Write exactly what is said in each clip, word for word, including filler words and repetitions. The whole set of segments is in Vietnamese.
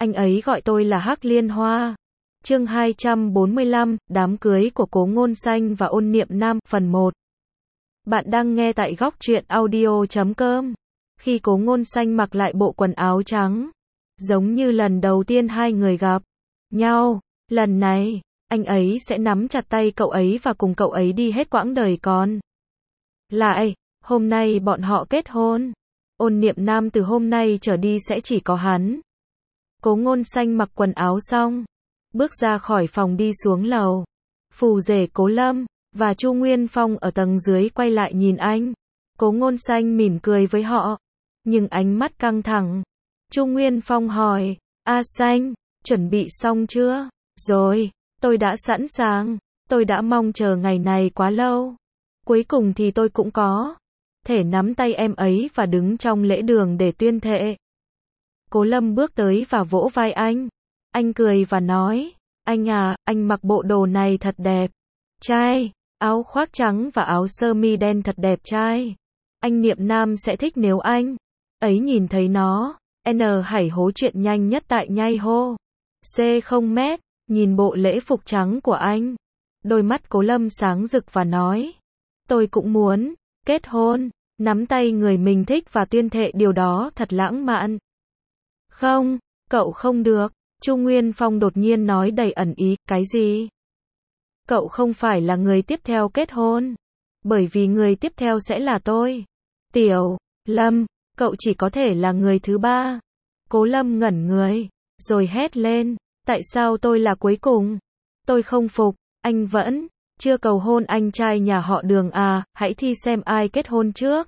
Anh ấy gọi tôi là Hắc Liên Hoa. Chương hai trăm bốn mươi lăm, đám cưới của Cố Ngôn Xanh và Ôn Niệm Nam, phần một. Bạn đang nghe tại góc truyện audio chấm com. Khi Cố Ngôn Xanh mặc lại bộ quần áo trắng, giống như lần đầu tiên hai người gặp nhau, lần này, anh ấy sẽ nắm chặt tay cậu ấy và cùng cậu ấy đi hết quãng đời còn lại. Hôm nay bọn họ kết hôn. Ôn Niệm Nam từ hôm nay trở đi sẽ chỉ có hắn. Cố Ngôn Xanh mặc quần áo xong, bước ra khỏi phòng đi xuống lầu. Phù rể Cố Lâm và Chu Nguyên Phong ở tầng dưới quay lại nhìn anh. Cố Ngôn Xanh mỉm cười với họ, nhưng ánh mắt căng thẳng. Chu Nguyên Phong hỏi, A Xanh, chuẩn bị xong chưa? Rồi, tôi đã sẵn sàng. Tôi đã mong chờ ngày này quá lâu. Cuối cùng thì tôi cũng có thể nắm tay em ấy và đứng trong lễ đường để tuyên thệ. Cố Lâm bước tới và vỗ vai anh. Anh cười và nói, anh à, anh mặc bộ đồ này thật đẹp trai, áo khoác trắng và áo sơ mi đen thật đẹp trai. Anh Niệm Nam sẽ thích nếu anh ấy nhìn thấy nó. N Hải hố chuyện nhanh nhất tại nhai hô. C không mét, nhìn bộ lễ phục trắng của anh. Đôi mắt Cố Lâm sáng rực và nói, tôi cũng muốn kết hôn, nắm tay người mình thích và tuyên thệ điều đó thật lãng mạn. Không, cậu không được. Chu Nguyên Phong đột nhiên nói đầy ẩn ý, cái gì? Cậu không phải là người tiếp theo kết hôn, bởi vì người tiếp theo sẽ là tôi. Tiểu Lâm, cậu chỉ có thể là người thứ ba. Cố Lâm ngẩn người, rồi hét lên, tại sao tôi là cuối cùng? Tôi không phục, anh vẫn chưa cầu hôn anh trai nhà họ Đường à, hãy thi xem ai kết hôn trước.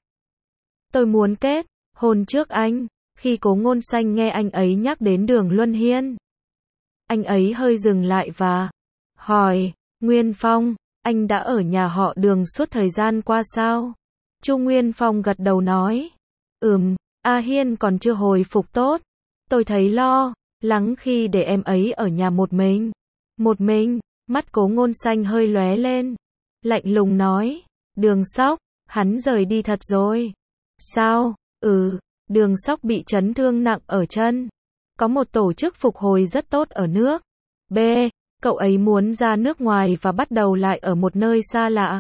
Tôi muốn kết hôn trước anh. Khi Cố Ngôn Xanh nghe anh ấy nhắc đến Đường Luân Hiên, anh ấy hơi dừng lại và hỏi, Nguyên Phong, anh đã ở nhà họ Đường suốt thời gian qua sao? Chu Nguyên Phong gật đầu nói, ừm, A Hiên còn chưa hồi phục tốt. Tôi thấy lo lắng khi để em ấy ở nhà một mình. Một mình, mắt Cố Ngôn Xanh hơi lóe lên, lạnh lùng nói, Đường Sóc, hắn rời đi thật rồi. Sao? Ừ, Đường Sóc bị chấn thương nặng ở chân. Có một tổ chức phục hồi rất tốt ở nước B. Cậu ấy muốn ra nước ngoài và bắt đầu lại ở một nơi xa lạ.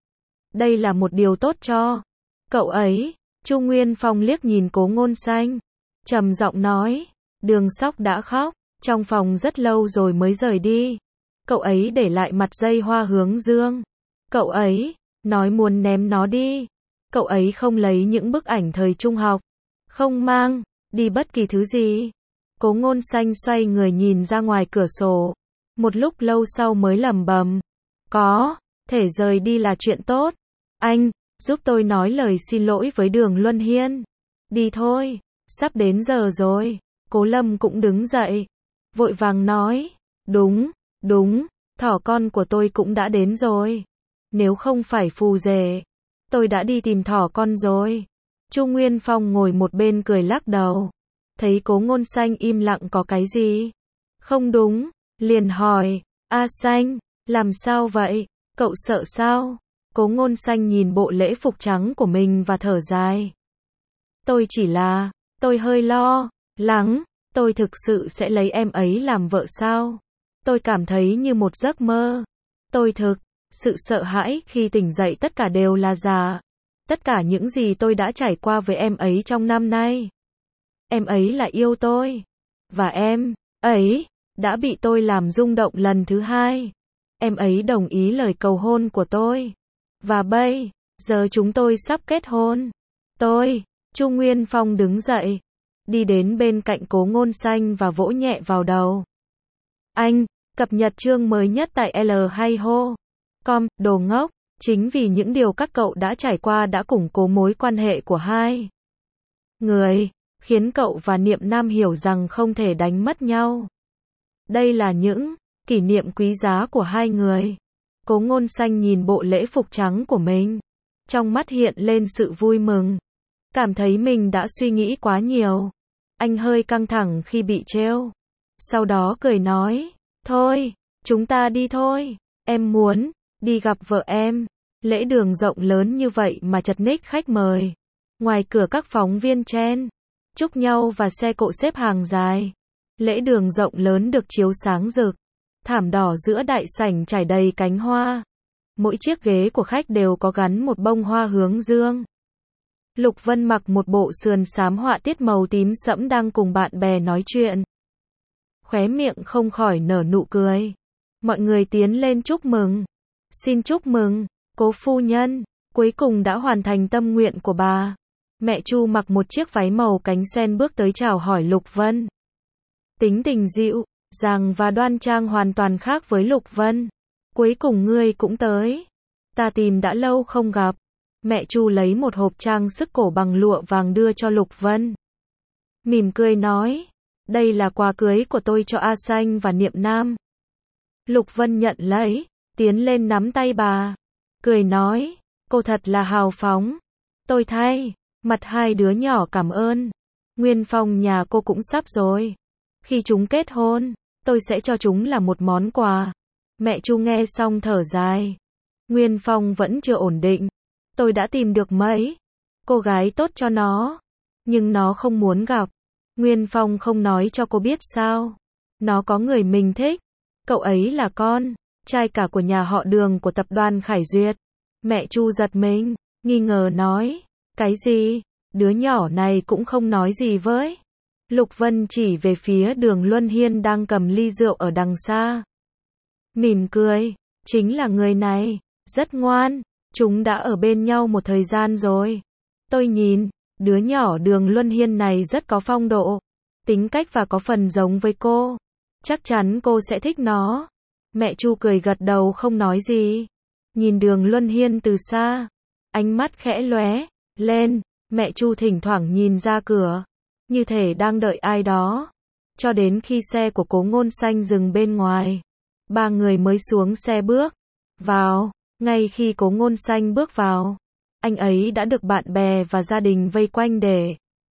Đây là một điều tốt cho cậu ấy. Chu Nguyên Phong liếc nhìn Cố Ngôn Xanh, trầm giọng nói, Đường Sóc đã khóc trong phòng rất lâu rồi mới rời đi. Cậu ấy để lại mặt dây hoa hướng dương. Cậu ấy nói muốn ném nó đi. Cậu ấy không lấy những bức ảnh thời trung học, không mang đi bất kỳ thứ gì. Cố Ngôn Xanh xoay người nhìn ra ngoài cửa sổ, một lúc lâu sau mới lẩm bẩm, có thể rời đi là chuyện tốt. Anh giúp tôi nói lời xin lỗi với Đường Luân Hiên. Đi thôi, sắp đến giờ rồi. Cố Lâm cũng đứng dậy, vội vàng nói, đúng, đúng, thỏ con của tôi cũng đã đến rồi. Nếu không phải phù rể, tôi đã đi tìm thỏ con rồi. Chu Nguyên Phong ngồi một bên cười lắc đầu. Thấy Cố Ngôn Xanh im lặng có cái gì không đúng, liền hỏi, A Xanh, làm sao vậy? Cậu sợ sao? Cố Ngôn Xanh nhìn bộ lễ phục trắng của mình và thở dài. Tôi chỉ là, tôi hơi lo lắng, tôi thực sự sẽ lấy em ấy làm vợ sao? Tôi cảm thấy như một giấc mơ. Tôi thực sự sợ hãi khi tỉnh dậy tất cả đều là giả. Tất cả những gì tôi đã trải qua với em ấy trong năm nay. Em ấy là yêu tôi. Và em ấy đã bị tôi làm rung động lần thứ hai. Em ấy đồng ý lời cầu hôn của tôi. Và bây giờ chúng tôi sắp kết hôn. Tôi, Chu Nguyên Phong đứng dậy, đi đến bên cạnh Cố Ngôn Xanh và vỗ nhẹ vào đầu anh. Cập nhật chương mới nhất tại L hay hô com, đồ ngốc. Chính vì những điều các cậu đã trải qua đã củng cố mối quan hệ của hai người, khiến cậu và Niệm Nam hiểu rằng không thể đánh mất nhau. Đây là những kỷ niệm quý giá của hai người. Cố Ngôn Xanh nhìn bộ lễ phục trắng của mình, trong mắt hiện lên sự vui mừng, cảm thấy mình đã suy nghĩ quá nhiều. Anh hơi căng thẳng khi bị trêu, sau đó cười nói, thôi, chúng ta đi thôi, em muốn đi gặp vợ em. Lễ đường rộng lớn như vậy mà chật ních khách mời. Ngoài cửa các phóng viên chen chúc nhau và xe cộ xếp hàng dài. Lễ đường rộng lớn được chiếu sáng rực. Thảm đỏ giữa đại sảnh trải đầy cánh hoa. Mỗi chiếc ghế của khách đều có gắn một bông hoa hướng dương. Lục Vân mặc một bộ sườn xám họa tiết màu tím sẫm đang cùng bạn bè nói chuyện. Khóe miệng không khỏi nở nụ cười. Mọi người tiến lên chúc mừng. Xin chúc mừng, cố phu nhân, cuối cùng đã hoàn thành tâm nguyện của bà. Mẹ Chu mặc một chiếc váy màu cánh sen bước tới chào hỏi Lục Vân. Tính tình dịu dàng và đoan trang hoàn toàn khác với Lục Vân. Cuối cùng ngươi cũng tới. Ta tìm đã lâu không gặp. Mẹ Chu lấy một hộp trang sức cổ bằng lụa vàng đưa cho Lục Vân. Mỉm cười nói, đây là quà cưới của tôi cho A Xanh và Niệm Nam. Lục Vân nhận lấy, tiến lên nắm tay bà. Cười nói, cô thật là hào phóng. Tôi thay mặt hai đứa nhỏ cảm ơn. Nguyên Phong nhà cô cũng sắp rồi. Khi chúng kết hôn, tôi sẽ cho chúng là một món quà. Mẹ Chu nghe xong thở dài. Nguyên Phong vẫn chưa ổn định. Tôi đã tìm được mấy cô gái tốt cho nó, nhưng nó không muốn gặp. Nguyên Phong không nói cho cô biết sao. Nó có người mình thích. Cậu ấy là con trai cả của nhà họ Đường của tập đoàn Khải Duyệt. Mẹ Chu giật mình, nghi ngờ nói, cái gì? Đứa nhỏ này cũng không nói gì với. Lục Vân chỉ về phía Đường Luân Hiên đang cầm ly rượu ở đằng xa. Mỉm cười, chính là người này, rất ngoan, chúng đã ở bên nhau một thời gian rồi. Tôi nhìn, đứa nhỏ Đường Luân Hiên này rất có phong độ, tính cách và có phần giống với cô. Chắc chắn cô sẽ thích nó. Mẹ Chu cười gật đầu không nói gì. Nhìn Đường Luân Hiên từ xa, ánh mắt khẽ lóe lên. Mẹ Chu thỉnh thoảng nhìn ra cửa, như thể đang đợi ai đó. Cho đến khi xe của Cố Ngôn Xanh dừng bên ngoài, ba người mới xuống xe bước vào. Ngay khi Cố Ngôn Xanh bước vào, anh ấy đã được bạn bè và gia đình vây quanh để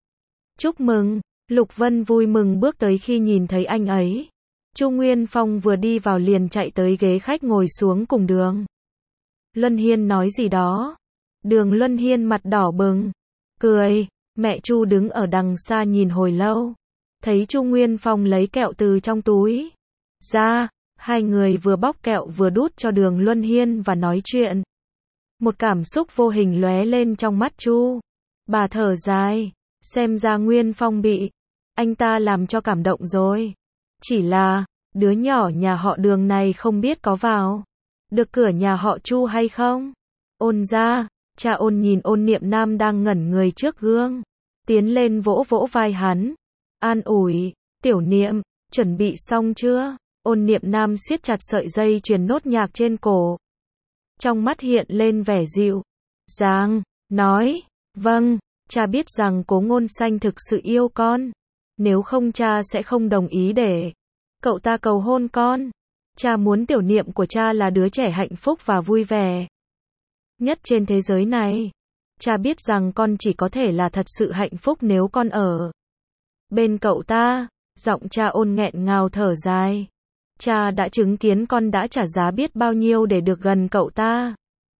chúc mừng. Lục Vân vui mừng bước tới khi nhìn thấy anh ấy. Chu Nguyên Phong vừa đi vào liền chạy tới ghế khách ngồi xuống cùng Đường Luân Hiên nói gì đó. Đường Luân Hiên mặt đỏ bừng, cười. Mẹ Chu đứng ở đằng xa nhìn hồi lâu, thấy Chu Nguyên Phong lấy kẹo từ trong túi ra. Hai người vừa bóc kẹo vừa đút cho Đường Luân Hiên và nói chuyện. Một cảm xúc vô hình lóe lên trong mắt Chu. Bà thở dài, xem ra Nguyên Phong bị anh ta làm cho cảm động rồi. Chỉ là, đứa nhỏ nhà họ Đường này không biết có vào được cửa nhà họ Chu hay không. Ôn ra, cha Ôn nhìn Ôn Niệm Nam đang ngẩn người trước gương, tiến lên vỗ vỗ vai hắn, an ủi, Tiểu Niệm, chuẩn bị xong chưa? Ôn Niệm Nam siết chặt sợi dây chuyền nốt nhạc trên cổ. Trong mắt hiện lên vẻ dịu dàng, nói, vâng, cha biết rằng Cố Ngôn Xanh thực sự yêu con. Nếu không cha sẽ không đồng ý để cậu ta cầu hôn con. Cha muốn Tiểu Niệm của cha là đứa trẻ hạnh phúc và vui vẻ nhất trên thế giới này. Cha biết rằng con chỉ có thể là thật sự hạnh phúc nếu con ở bên cậu ta. Giọng cha Ôn nghẹn ngào thở dài. Cha đã chứng kiến con đã trả giá biết bao nhiêu để được gần cậu ta.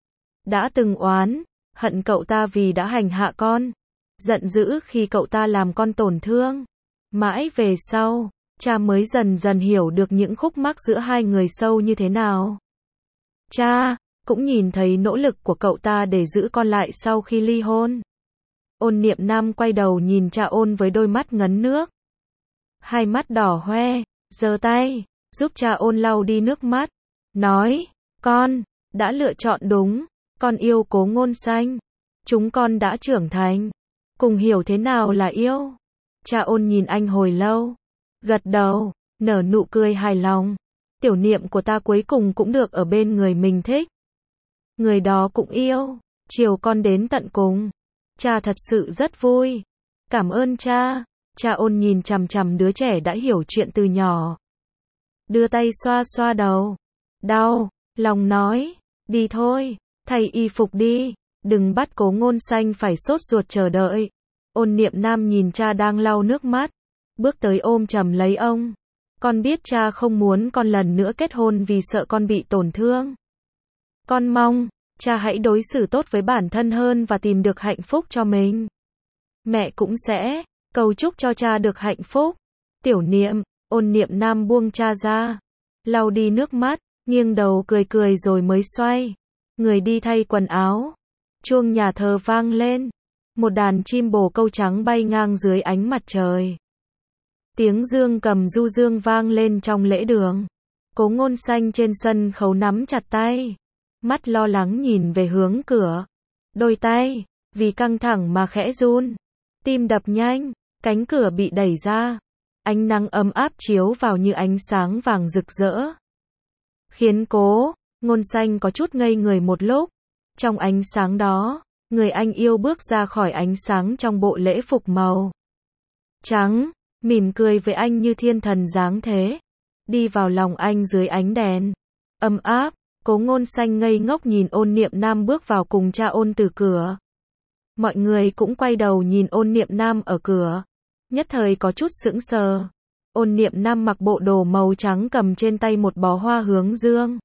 Đã từng oán hận cậu ta vì đã hành hạ con, giận dữ khi cậu ta làm con tổn thương. Mãi về sau, cha mới dần dần hiểu được những khúc mắc giữa hai người sâu như thế nào. Cha cũng nhìn thấy nỗ lực của cậu ta để giữ con lại sau khi ly hôn. Ôn Niệm Nam quay đầu nhìn cha Ôn với đôi mắt ngấn nước. Hai mắt đỏ hoe, giơ tay giúp cha Ôn lau đi nước mắt, nói, con đã lựa chọn đúng, con yêu Cố Ngôn Xanh. Chúng con đã trưởng thành, cùng hiểu thế nào là yêu. Cha Ôn nhìn anh hồi lâu, gật đầu, nở nụ cười hài lòng. Tiểu Niệm của ta cuối cùng cũng được ở bên người mình thích. Người đó cũng yêu, chiều con đến tận cùng. Cha thật sự rất vui. Cảm ơn cha. Cha Ôn nhìn chằm chằm đứa trẻ đã hiểu chuyện từ nhỏ. Đưa tay xoa xoa đầu. Đau, lòng nói, đi thôi, thay y phục đi, đừng bắt Cố Ngôn Xanh phải sốt ruột chờ đợi. Ôn Niệm Nam nhìn cha đang lau nước mắt, bước tới ôm chầm lấy ông. Con biết cha không muốn con lần nữa kết hôn vì sợ con bị tổn thương. Con mong, cha hãy đối xử tốt với bản thân hơn và tìm được hạnh phúc cho mình. Mẹ cũng sẽ cầu chúc cho cha được hạnh phúc. Tiểu Niệm, Ôn Niệm Nam buông cha ra, lau đi nước mắt, nghiêng đầu cười cười rồi mới xoay người đi thay quần áo. Chuông nhà thờ vang lên, một đàn chim bồ câu trắng bay ngang dưới ánh mặt trời. Tiếng dương cầm du dương vang lên trong lễ đường. Cố Ngôn Xanh trên sân khấu nắm chặt tay, mắt lo lắng nhìn về hướng cửa. Đôi tay, vì căng thẳng mà khẽ run, tim đập nhanh, cánh cửa bị đẩy ra. Ánh nắng ấm áp chiếu vào như ánh sáng vàng rực rỡ, khiến Cố Ngôn Xanh có chút ngây người một lúc. Trong ánh sáng đó, người anh yêu bước ra khỏi ánh sáng trong bộ lễ phục màu trắng, mỉm cười với anh như thiên thần dáng thế, đi vào lòng anh dưới ánh đèn ấm áp. Cố Ngôn Xanh ngây ngốc nhìn Ôn Niệm Nam bước vào cùng cha Ôn từ cửa. Mọi người cũng quay đầu nhìn Ôn Niệm Nam ở cửa, nhất thời có chút sững sờ. Ôn Niệm Nam mặc bộ đồ màu trắng, cầm trên tay một bó hoa hướng dương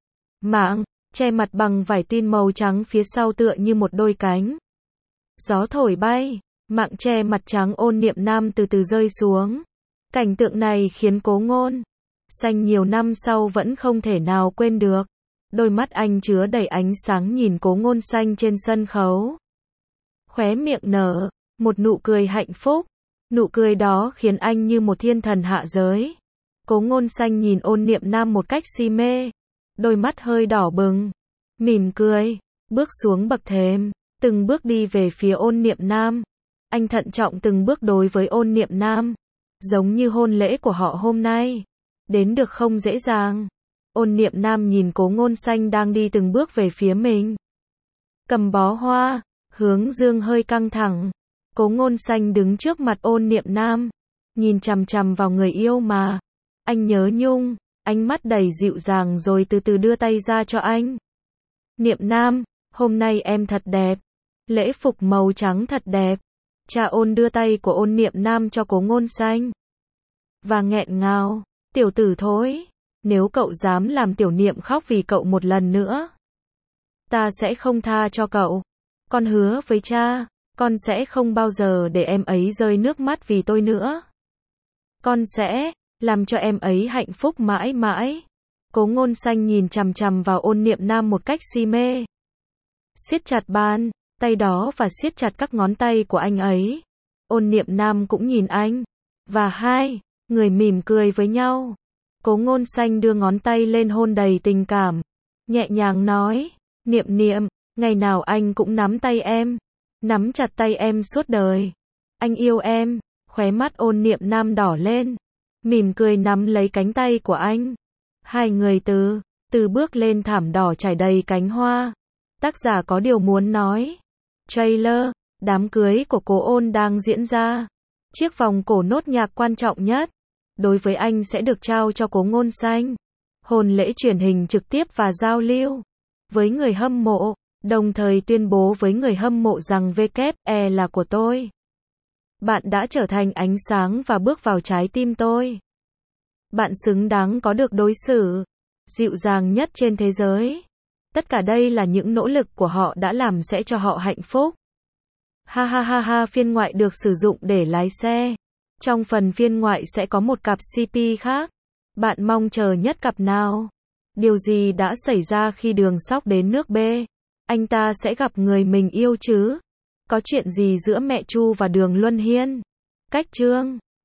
mạng, che mặt bằng vải tin màu trắng, phía sau tựa như một đôi cánh. Gió thổi bay, mạng che mặt trắng Ôn Niệm Nam từ từ rơi xuống. Cảnh tượng này khiến Cố Ngôn Xanh nhiều năm sau vẫn không thể nào quên được. Đôi mắt anh chứa đầy ánh sáng nhìn Cố Ngôn Xanh trên sân khấu. Khóe miệng nở một nụ cười hạnh phúc. Nụ cười đó khiến anh như một thiên thần hạ giới. Cố Ngôn Xanh nhìn Ôn Niệm Nam một cách si mê, đôi mắt hơi đỏ bừng, mỉm cười, bước xuống bậc thềm, từng bước đi về phía Ôn Niệm Nam. Anh thận trọng từng bước đối với Ôn Niệm Nam, giống như hôn lễ của họ hôm nay đến được không dễ dàng. Ôn Niệm Nam nhìn Cố Ngôn Xanh đang đi từng bước về phía mình, cầm bó hoa, hướng dương hơi căng thẳng. Cố Ngôn Xanh đứng trước mặt Ôn Niệm Nam, nhìn chằm chằm vào người yêu mà anh nhớ nhung, ánh mắt đầy dịu dàng rồi từ từ đưa tay ra cho anh. Niệm Nam, hôm nay em thật đẹp, lễ phục màu trắng thật đẹp. Cha Ôn đưa tay của Ôn Niệm Nam cho Cố Ngôn Xanh, và nghẹn ngào, tiểu tử thối, nếu cậu dám làm tiểu Niệm khóc vì cậu một lần nữa, ta sẽ không tha cho cậu. Con hứa với cha, con sẽ không bao giờ để em ấy rơi nước mắt vì tôi nữa. Con sẽ làm cho em ấy hạnh phúc mãi mãi. Cố Ngôn Xanh nhìn chằm chằm vào Ôn Niệm Nam một cách si mê, siết chặt bàn tay đó và siết chặt các ngón tay của anh ấy. Ôn Niệm Nam cũng nhìn anh, và hai người mỉm cười với nhau. Cố Ngôn Xanh đưa ngón tay lên hôn đầy tình cảm, nhẹ nhàng nói, Niệm Niệm, ngày nào anh cũng nắm tay em, nắm chặt tay em suốt đời. Anh yêu em. Khóe mắt Ôn Niệm Nam đỏ lên, mỉm cười nắm lấy cánh tay của anh. Hai người từ từ bước lên thảm đỏ trải đầy cánh hoa. Tác giả có điều muốn nói. Trailer, đám cưới của Cố Ôn đang diễn ra. Chiếc vòng cổ nốt nhạc quan trọng nhất đối với anh sẽ được trao cho Cố Ngôn Xanh. Hôn lễ truyền hình trực tiếp và giao lưu với người hâm mộ, đồng thời tuyên bố với người hâm mộ rằng vê kép e là của tôi. Bạn đã trở thành ánh sáng và bước vào trái tim tôi. Bạn xứng đáng có được đối xử dịu dàng nhất trên thế giới. Tất cả đây là những nỗ lực của họ đã làm sẽ cho họ hạnh phúc. Ha ha ha ha. Phiên ngoại được sử dụng để lái xe. Trong phần phiên ngoại sẽ có một cặp xê pê khác. Bạn mong chờ nhất cặp nào? Điều gì đã xảy ra khi Đường Sóc đến nước B? Anh ta sẽ gặp người mình yêu chứ? Có chuyện gì giữa mẹ Chu và Đường Luân Hiên? Cách chương